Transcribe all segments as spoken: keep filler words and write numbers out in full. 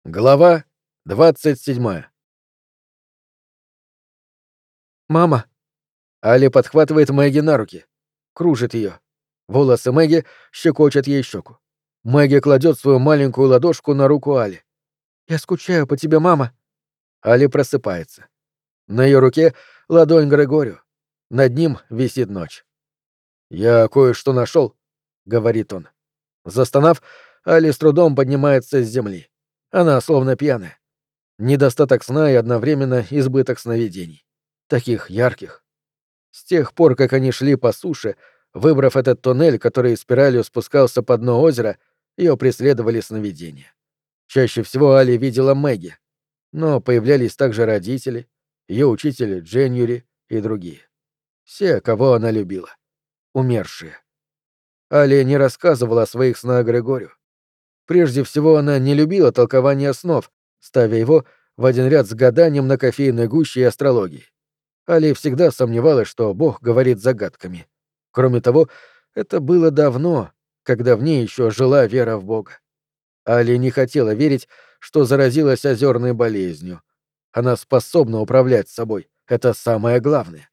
Глава двадцать седьмая. «Мама!» Али подхватывает Мэгги на руки. Кружит ее. Волосы Мэгги щекочут ей щеку. Мэгги кладет свою маленькую ладошку на руку Али. «Я скучаю по тебе, мама!» Али просыпается. На ее руке ладонь Грегорио. Над ним висит ночь. «Я кое-что нашел», — говорит он. Застонав, Али с трудом поднимается с земли. Она словно пьяная. Недостаток сна и одновременно избыток сновидений. Таких ярких. С тех пор, как они шли по суше, выбрав этот туннель, который спиралью спускался по дну озера, ее преследовали сновидения. Чаще всего Али видела Мэгги, но появлялись также родители, ее учитель Дженюри и другие. Все, кого она любила. Умершие. Али не рассказывала о своих снах Грегорию. Прежде всего, она не любила толкование снов, ставя его в один ряд с гаданием на кофейной гуще и астрологией. Али всегда сомневалась, что Бог говорит загадками. Кроме того, это было давно, когда в ней еще жила вера в Бога. Али не хотела верить, что заразилась озерной болезнью. Она способна управлять собой. Это самое главное.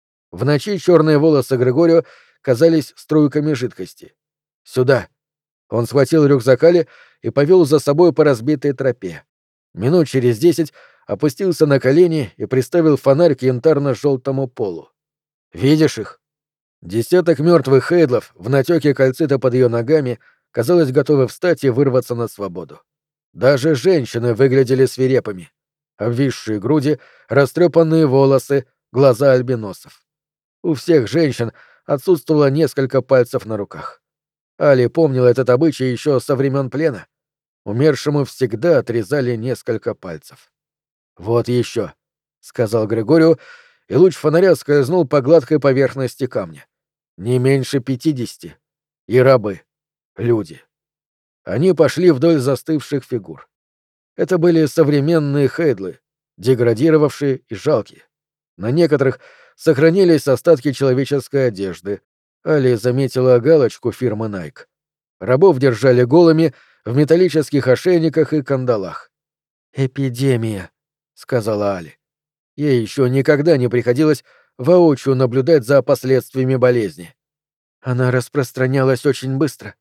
В ночи черные волосы Грегорио казались струйками жидкости. «Сюда!» Он схватил рюкзак Али и повел за собой по разбитой тропе. Минут через десять опустился на колени и приставил фонарь к янтарно-желтому полу. «Видишь их?» Десяток мертвых хейдлов в натеке кальцита под ее ногами, казалось, готовы встать и вырваться на свободу. Даже женщины выглядели свирепыми. Обвисшие груди, растрепанные волосы, глаза альбиносов. У всех женщин отсутствовало несколько пальцев на руках. Али помнил этот обычай еще со времен плена. Умершему всегда отрезали несколько пальцев. «Вот еще», — сказал Грегорио, и луч фонаря скользнул по гладкой поверхности камня. «Не меньше пятидесяти. И рабы. Люди». Они пошли вдоль застывших фигур. Это были современные хейдлы, деградировавшие и жалкие. На некоторых сохранились остатки человеческой одежды. Али заметила галочку фирмы Nike. Рабов держали голыми, в металлических ошейниках и кандалах. «Эпидемия», — сказала Али. Ей еще никогда не приходилось воочию наблюдать за последствиями болезни. Она распространялась очень быстро.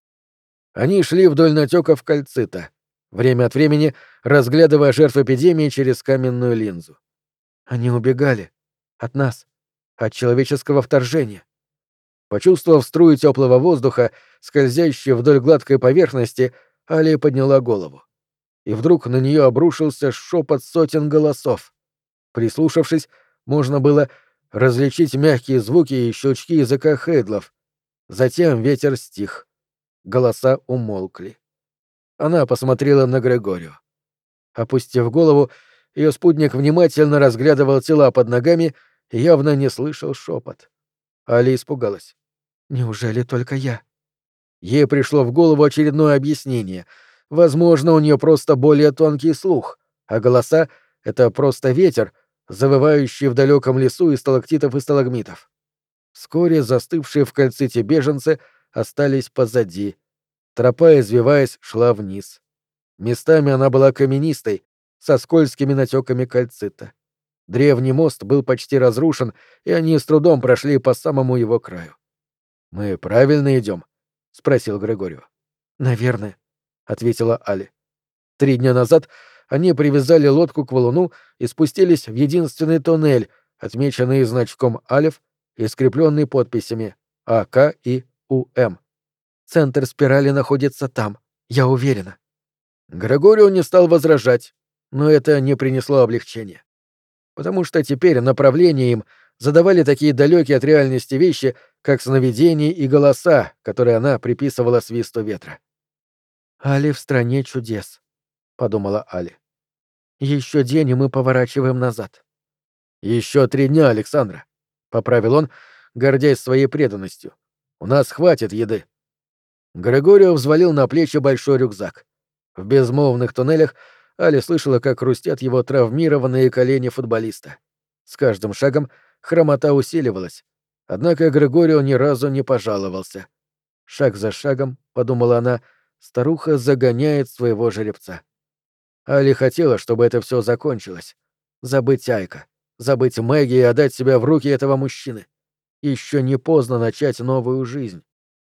Они шли вдоль натеков кальцита, время от времени разглядывая жертв эпидемии через каменную линзу. Они убегали. От нас. От человеческого вторжения. Почувствовав струи теплого воздуха, скользящие вдоль гладкой поверхности, Али подняла голову. И вдруг на нее обрушился шепот сотен голосов. Прислушавшись, можно было различить мягкие звуки и щелчки языка хейдлов. Затем ветер стих. Голоса умолкли. Она посмотрела на Грегорио. Опустив голову, ее спутник внимательно разглядывал тела под ногами и явно не слышал шепот. Али испугалась. «Неужели только я?» Ей пришло в голову очередное объяснение. Возможно, у нее просто более тонкий слух, а голоса — это просто ветер, завывающий в далеком лесу из сталактитов и сталагмитов. Вскоре застывшие в кальците беженцы остались позади. Тропа, извиваясь, шла вниз. Местами она была каменистой, со скользкими натеками кальцита. Древний мост был почти разрушен, и они с трудом прошли по самому его краю. «Мы правильно идем?» — спросил Грегорио. «Наверное», — ответила Али. Три дня назад они привязали лодку к валуну и спустились в единственный тоннель, отмеченный значком «Алеф» и скрепленный подписями «А К» и «У М». «Центр спирали находится там, я уверена». Грегорио не стал возражать, но это не принесло облегчения. Потому что теперь направление им задавали такие далекие от реальности вещи, как сновидения и голоса, которые она приписывала свисту ветра. «Али в стране чудес», — подумала Али. «Еще день, и мы поворачиваем назад». «Еще три дня, Александра», — поправил он, гордясь своей преданностью. «У нас хватит еды». Грегорио взвалил на плечи большой рюкзак. В безмолвных туннелях Али слышала, как хрустят его травмированные колени футболиста. С каждым шагом хромота усиливалась. Однако Грегорио ни разу не пожаловался. Шаг за шагом, — подумала она, — старуха загоняет своего жеребца. Али хотела, чтобы это все закончилось. Забыть Айка, забыть Мэгги и отдать себя в руки этого мужчины. Еще не поздно начать новую жизнь.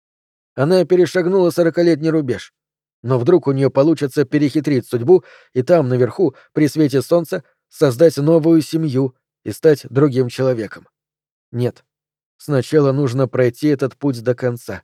Она перешагнула сорокалетний рубеж. Но вдруг у нее получится перехитрить судьбу и там, наверху, при свете солнца, создать новую семью и стать другим человеком. Нет. Сначала нужно пройти этот путь до конца.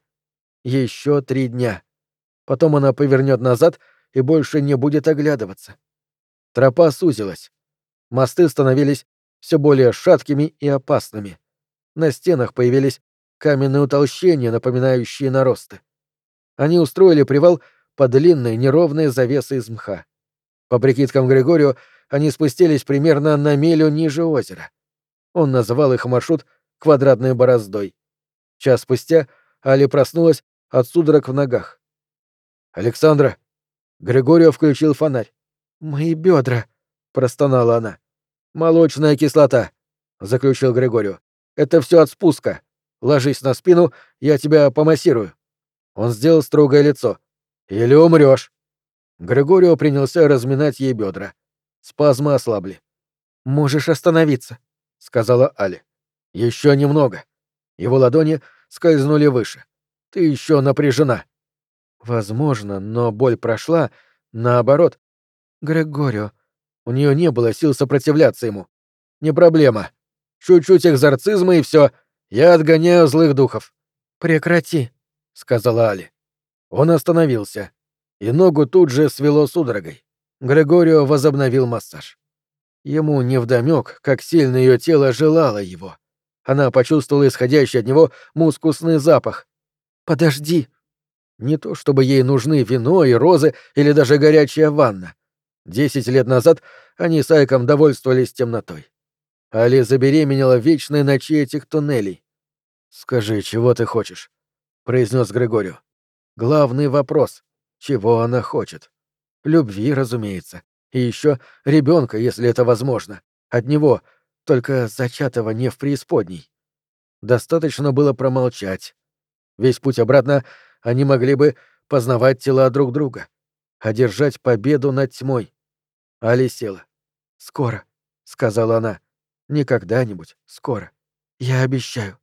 Еще три дня. Потом она повернет назад и больше не будет оглядываться. Тропа сузилась. Мосты становились все более шаткими и опасными. На стенах появились каменные утолщения, напоминающие наросты. Они устроили привал по длинной неровной завесе из мха. По прикидкам Григорио, они спустились примерно на милю ниже озера. Он называл их маршрут квадратной бороздой. Час спустя Али проснулась от судорог в ногах. «Александра!» Григорио включил фонарь. «Мои бедра!» — простонала она. «Молочная кислота!» — заключил Григорио. «Это все от спуска. Ложись на спину, я тебя помассирую». Он сделал строгое лицо. «Или умрешь!» Григорио принялся разминать ей бедра. Спазмы ослабли. «Можешь остановиться», — сказала Али. «Еще немного». Его ладони скользнули выше. «Ты еще напряжена». «Возможно, но боль прошла. Наоборот. Григорио». У нее не было сил сопротивляться ему. «Не проблема. Чуть-чуть экзорцизма и все. Я отгоняю злых духов». «Прекрати», — сказала Али. Он остановился, и ногу тут же свело судорогой. Григорио возобновил массаж. Ему невдомёк, как сильно ее тело желало его. Она почувствовала исходящий от него мускусный запах. «Подожди!» Не то чтобы ей нужны вино и розы или даже горячая ванна. Десять лет назад они с Айком довольствовались темнотой. Али забеременела в вечной ночи этих туннелей. «Скажи, чего ты хочешь?» — произнес Григорио. «Главный вопрос — чего она хочет?» Любви, разумеется. И еще ребенка, если это возможно. От него, только зачатого не в преисподней. Достаточно было промолчать. Весь путь обратно они могли бы познавать тела друг друга, одержать победу над тьмой. Али села. «Скоро», — сказала она. «Не когда-нибудь, скоро. Я обещаю».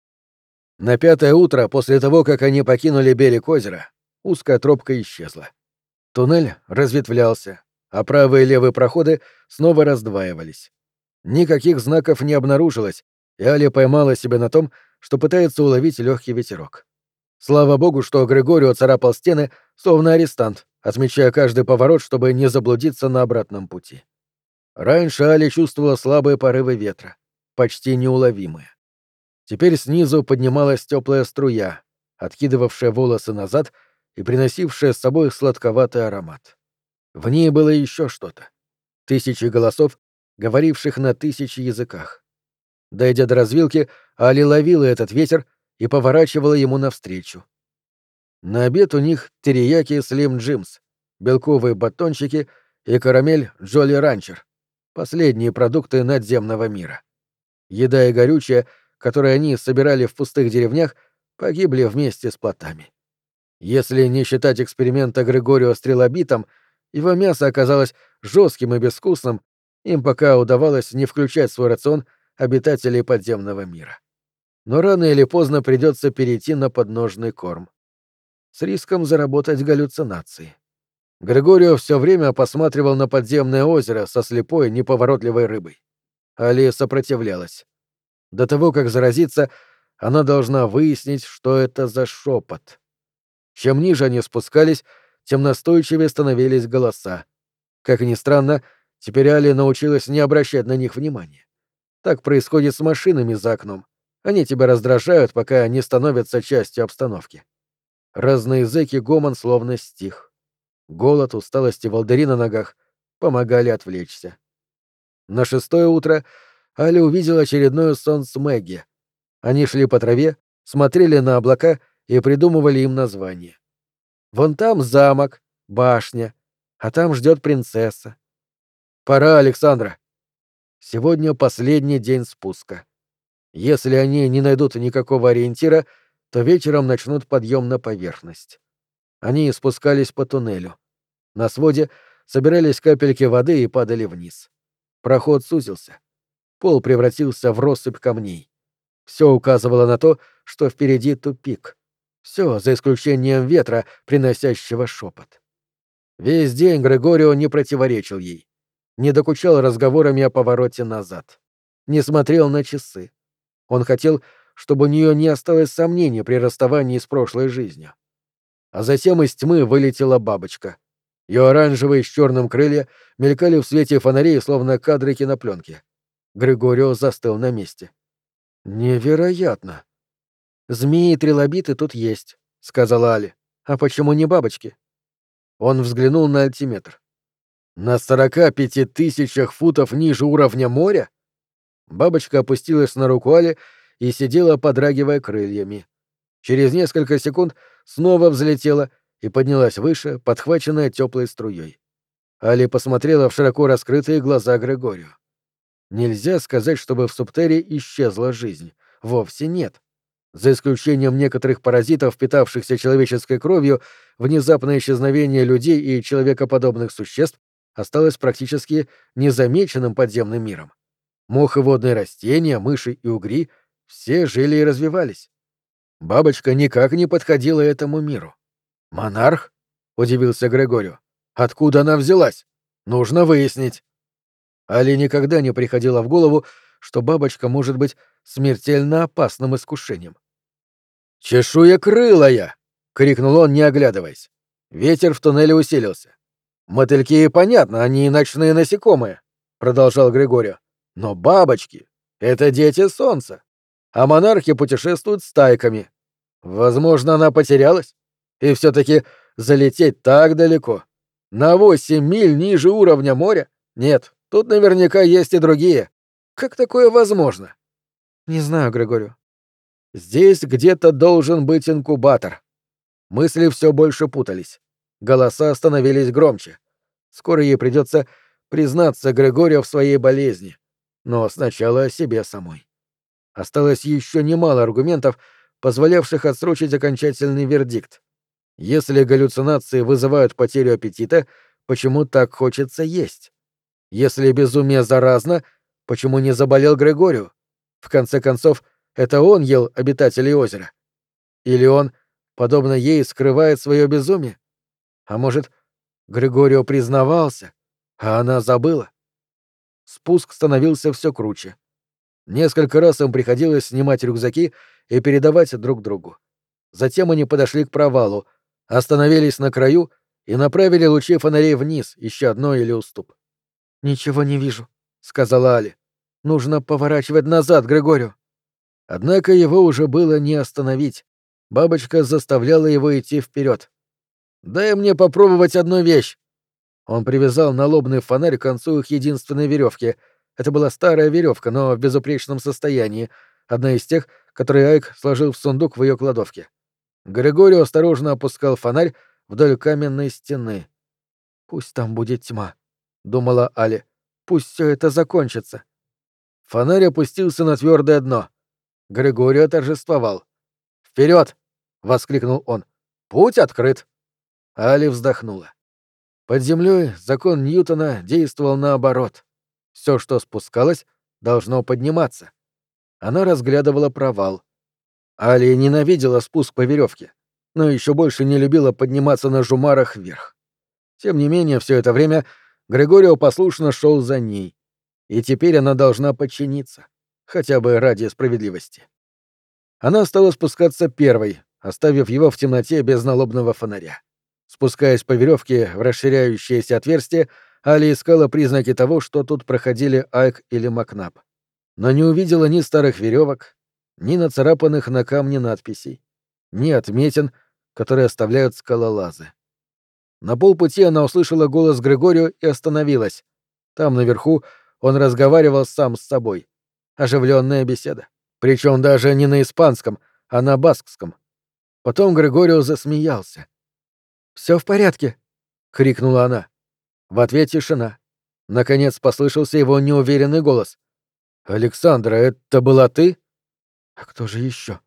На пятое утро, после того, как они покинули берег озера, узкая тропка исчезла. Туннель разветвлялся, а правые и левые проходы снова раздваивались. Никаких знаков не обнаружилось, и Али поймала себя на том, что пытается уловить легкий ветерок. Слава богу, что Григорио царапал стены, словно арестант, отмечая каждый поворот, чтобы не заблудиться на обратном пути. Раньше Али чувствовала слабые порывы ветра, почти неуловимые. Теперь снизу поднималась теплая струя, откидывавшая волосы назад и приносившая с собой сладковатый аромат. В ней было еще что-то. Тысячи голосов, говоривших на тысячи языках. Дойдя до развилки, Али ловила этот ветер и поворачивала ему навстречу. На обед у них терияки Слим Джимс, белковые батончики и карамель Джоли Ранчер, последние продукты надземного мира. Еда и горючее, которые они собирали в пустых деревнях, погибли вместе с плотами. Если не считать эксперимента Григорио с трилобитом, его мясо оказалось жестким и безвкусным, им пока удавалось не включать в свой рацион обитателей подземного мира. Но рано или поздно придется перейти на подножный корм. С риском заработать галлюцинации. Григорио все время посматривал на подземное озеро со слепой, неповоротливой рыбой. Али сопротивлялась. До того, как заразиться, она должна выяснить, что это за шепот. Чем ниже они спускались, тем настойчивее становились голоса. Как ни странно, теперь Али научилась не обращать на них внимания. Так происходит с машинами за окном. Они тебя раздражают, пока не становятся частью обстановки. Разноязыкий гомон словно стих. Голод, усталость и волдыри на ногах помогали отвлечься. На шестое утро Али увидела очередной сон с Мэгги. Они шли по траве, смотрели на облака и придумывали им название. Вон там замок, башня, а там ждет принцесса. Пора, Александра. Сегодня последний день спуска. Если они не найдут никакого ориентира, то вечером начнут подъем на поверхность. Они спускались по туннелю. На своде собирались капельки воды и падали вниз. Проход сузился. Пол превратился в россыпь камней. Все указывало на то, что впереди тупик. Все, за исключением ветра, приносящего шепот. Весь день Грегорио не противоречил ей. Не докучал разговорами о повороте назад. Не смотрел на часы. Он хотел, чтобы у нее не осталось сомнений при расставании с прошлой жизнью. А затем из тьмы вылетела бабочка. Ее оранжевые с черным крылья мелькали в свете фонарей, словно кадры кинопленки. Григорио застыл на месте. «Невероятно!» «Змеи и трилобиты тут есть», — сказала Али. «А почему не бабочки?» Он взглянул на альтиметр. «На сорока пяти тысячах футов ниже уровня моря?» Бабочка опустилась на руку Али и сидела, подрагивая крыльями. Через несколько секунд снова взлетела и поднялась выше, подхваченная теплой струей. Али посмотрела в широко раскрытые глаза Грегорио. Нельзя сказать, чтобы в Субтере исчезла жизнь. Вовсе нет. За исключением некоторых паразитов, питавшихся человеческой кровью, внезапное исчезновение людей и человекоподобных существ осталось практически незамеченным подземным миром. Мох и водные растения, мыши и угри — все жили и развивались. Бабочка никак не подходила этому миру. «Монарх?» — удивился Грегорио. «Откуда она взялась? Нужно выяснить». Али никогда не приходило в голову, что бабочка может быть смертельно опасным искушением. «Чешуекрылая!» — крикнул он, не оглядываясь. Ветер в туннеле усилился. «Мотыльки, понятно, они ночные насекомые», — продолжал Григорио. «Но бабочки — это дети солнца, а монархи путешествуют стайками. Возможно, она потерялась? И все-таки залететь так далеко. На восемь миль ниже уровня моря? Нет, тут наверняка есть и другие. Как такое возможно?» «Не знаю, Григорио». «Здесь где-то должен быть инкубатор». Мысли все больше путались. Голоса становились громче. Скоро ей придется признаться Григорию в своей болезни, но сначала о себе самой. Осталось еще немало аргументов, позволявших отсрочить окончательный вердикт. Если галлюцинации вызывают потерю аппетита, почему так хочется есть? Если безумие заразно, почему не заболел Григорию? В конце концов, это он ел обитателей озера. Или он, подобно ей, скрывает свое безумие? А может, Григорио признавался, а она забыла? Спуск становился все круче. Несколько раз им приходилось снимать рюкзаки и передавать друг другу. Затем они подошли к провалу, остановились на краю и направили лучи фонарей вниз, ища дно или уступ. «Ничего не вижу», — сказала Али. «Нужно поворачивать назад, Григорио». Однако его уже было не остановить. Бабочка заставляла его идти вперед. «Дай мне попробовать одну вещь». Он привязал налобный фонарь к концу их единственной веревки. Это была старая веревка, но в безупречном состоянии, одна из тех, которые Айк сложил в сундук в ее кладовке. Григорио осторожно опускал фонарь вдоль каменной стены. «Пусть там будет тьма», — думала Али. «Пусть все это закончится». Фонарь опустился на твердое дно. Григорио торжествовал. «Вперед!» — воскликнул он. «Путь открыт!» Али вздохнула. Под землей закон Ньютона действовал наоборот. Все, что спускалось, должно подниматься. Она разглядывала провал. Али ненавидела спуск по веревке, но еще больше не любила подниматься на жумарах вверх. Тем не менее, все это время Григорио послушно шел за ней, и теперь она должна подчиниться, хотя бы ради справедливости. Она стала спускаться первой, оставив его в темноте без налобного фонаря. Спускаясь по веревке в расширяющееся отверстие, Али искала признаки того, что тут проходили Айк или Макнаб. Но не увидела ни старых веревок, ни нацарапанных на камне надписей, ни отметин, которые оставляют скалолазы. На полпути она услышала голос Григорио и остановилась. Там, наверху, он разговаривал сам с собой. Оживленная беседа. Причем даже не на испанском, а на баскском. Потом Григорио засмеялся. «Все в порядке!» — крикнула она. В ответ тишина. Наконец послышался его неуверенный голос. «Александра, это была ты?» «А кто же еще?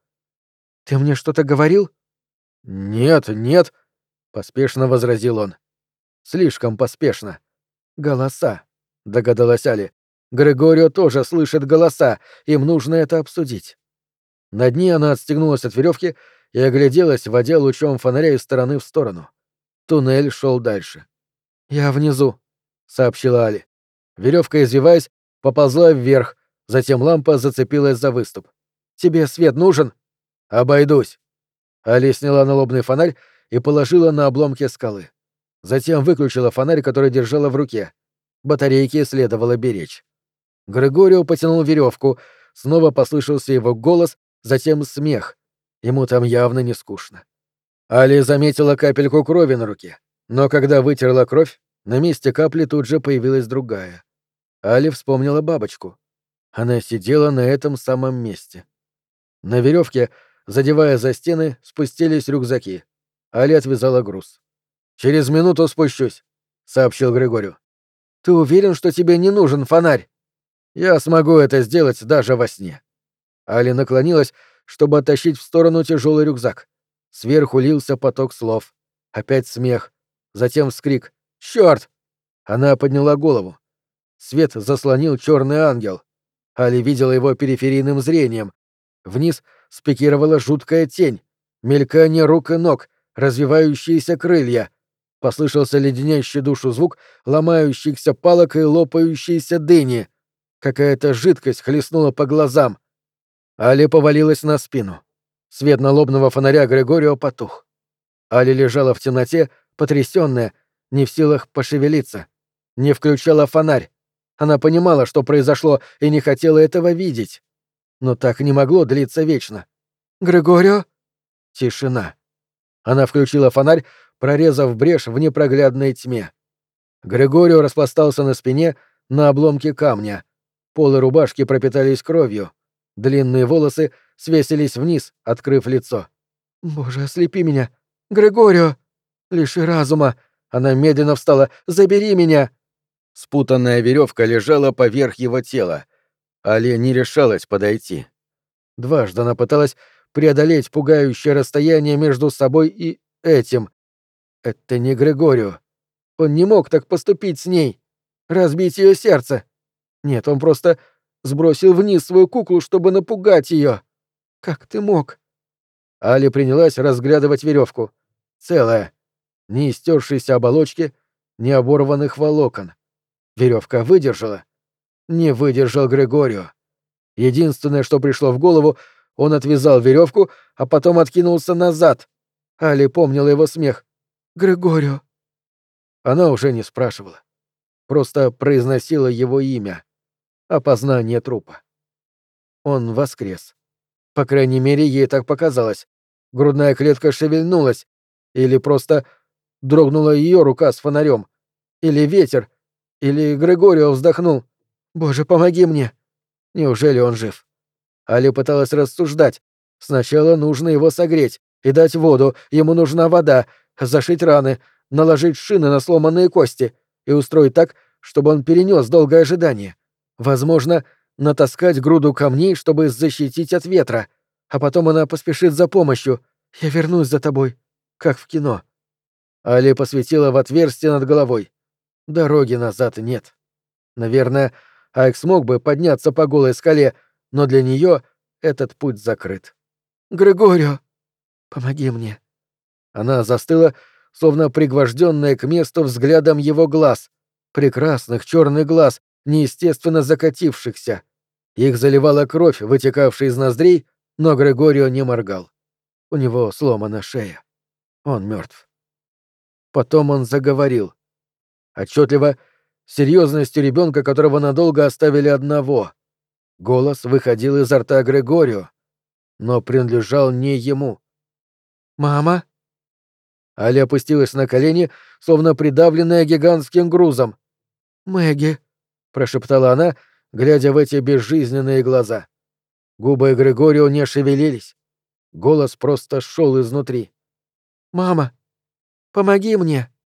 Ты мне что-то говорил?» «Нет, нет», — поспешно возразил он. Слишком поспешно. «Голоса», — догадалась Али. «Грегорио тоже слышит голоса, им нужно это обсудить». Над ней она отстегнулась от веревки и огляделась, водя лучом фонаря из стороны в сторону. Туннель шел дальше. «Я внизу», — сообщила Али. Веревка, извиваясь, поползла вверх, затем лампа зацепилась за выступ. «Тебе свет нужен?» «Обойдусь». Али сняла налобный фонарь и положила на обломки скалы. Затем выключила фонарь, который держала в руке. Батарейки следовало беречь. Грегорио потянул веревку, снова послышался его голос, затем смех. Ему там явно не скучно. Али заметила капельку крови на руке, но когда вытерла кровь, на месте капли тут же появилась другая. Али вспомнила бабочку. Она сидела на этом самом месте. На веревке, задевая за стены, спустились рюкзаки. Али отвязала груз. «Через минуту спущусь», — сообщил Григорию. «Ты уверен, что тебе не нужен фонарь?» «Я смогу это сделать даже во сне». Али наклонилась, чтобы оттащить в сторону тяжелый рюкзак. Сверху лился поток слов. Опять смех. Затем вскрик. «Чёрт!» Она подняла голову. Свет заслонил черный ангел. Али видела его периферийным зрением. Вниз спикировала жуткая тень. Мелькание рук и ног, развивающиеся крылья. Послышался леденящий душу звук ломающихся палок и лопающейся дыни. Какая-то жидкость хлестнула по глазам. Али повалилась на спину. Свет налобного фонаря Грегорио потух. Али лежала в темноте, потрясённая, не в силах пошевелиться. Не включала фонарь. Она понимала, что произошло, и не хотела этого видеть. Но так не могло длиться вечно. «Грегорио?» Тишина. Она включила фонарь, прорезав брешь в непроглядной тьме. Грегорио распластался на спине на обломке камня. Полы рубашки пропитались кровью. Длинные волосы свесились вниз, открыв лицо. «Боже, ослепи меня! Грегорио! Лиши разума!» Она медленно встала. «Забери меня!» Спутанная веревка лежала поверх его тела. Али не решалась подойти. Дважды она пыталась преодолеть пугающее расстояние между собой и этим. Это не Грегорио. Он не мог так поступить с ней. Разбить ее сердце. Нет, он просто сбросил вниз свою куклу, чтобы напугать ее. Как ты мог? Али принялась разглядывать веревку. Целая. Ни истершейся оболочки, ни оборванных волокон. Веревка выдержала. Не выдержал Грегорио. Единственное, что пришло в голову, он отвязал веревку, а потом откинулся назад. Али помнила его смех. «Грегорио». Она уже не спрашивала. Просто произносила его имя. Опознание трупа. Он воскрес. По крайней мере, ей так показалось. Грудная клетка шевельнулась. Или просто дрогнула ее рука с фонарем. Или ветер. Или Грегорио вздохнул. «Боже, помоги мне!» Неужели он жив? Али пыталась рассуждать. Сначала нужно его согреть и дать воду, ему нужна вода, зашить раны, наложить шины на сломанные кости и устроить так, чтобы он перенес долгое ожидание. Возможно, натаскать груду камней, чтобы защитить от ветра. А потом она поспешит за помощью. «Я вернусь за тобой», как в кино. Али посветила в отверстие над головой. Дороги назад нет. Наверное, Айк смог бы подняться по голой скале, но для нее этот путь закрыт. «Грегорио, помоги мне». Она застыла, словно пригвожденная к месту взглядом его глаз, прекрасных черных глаз, неестественно закатившихся. Их заливала кровь, вытекавшая из ноздрей, но Грегорио не моргал. У него сломана шея. Он мертв. Потом он заговорил. Отчетливо, серьезностью ребенка, которого надолго оставили одного. Голос выходил изо рта Грегорио, но принадлежал не ему. «Мама?» Али опустилась на колени, словно придавленная гигантским грузом. «Мэгги», — прошептала она, глядя в эти безжизненные глаза. Губы Грегорио не шевелились. Голос просто шел изнутри. «Мама, помоги мне!»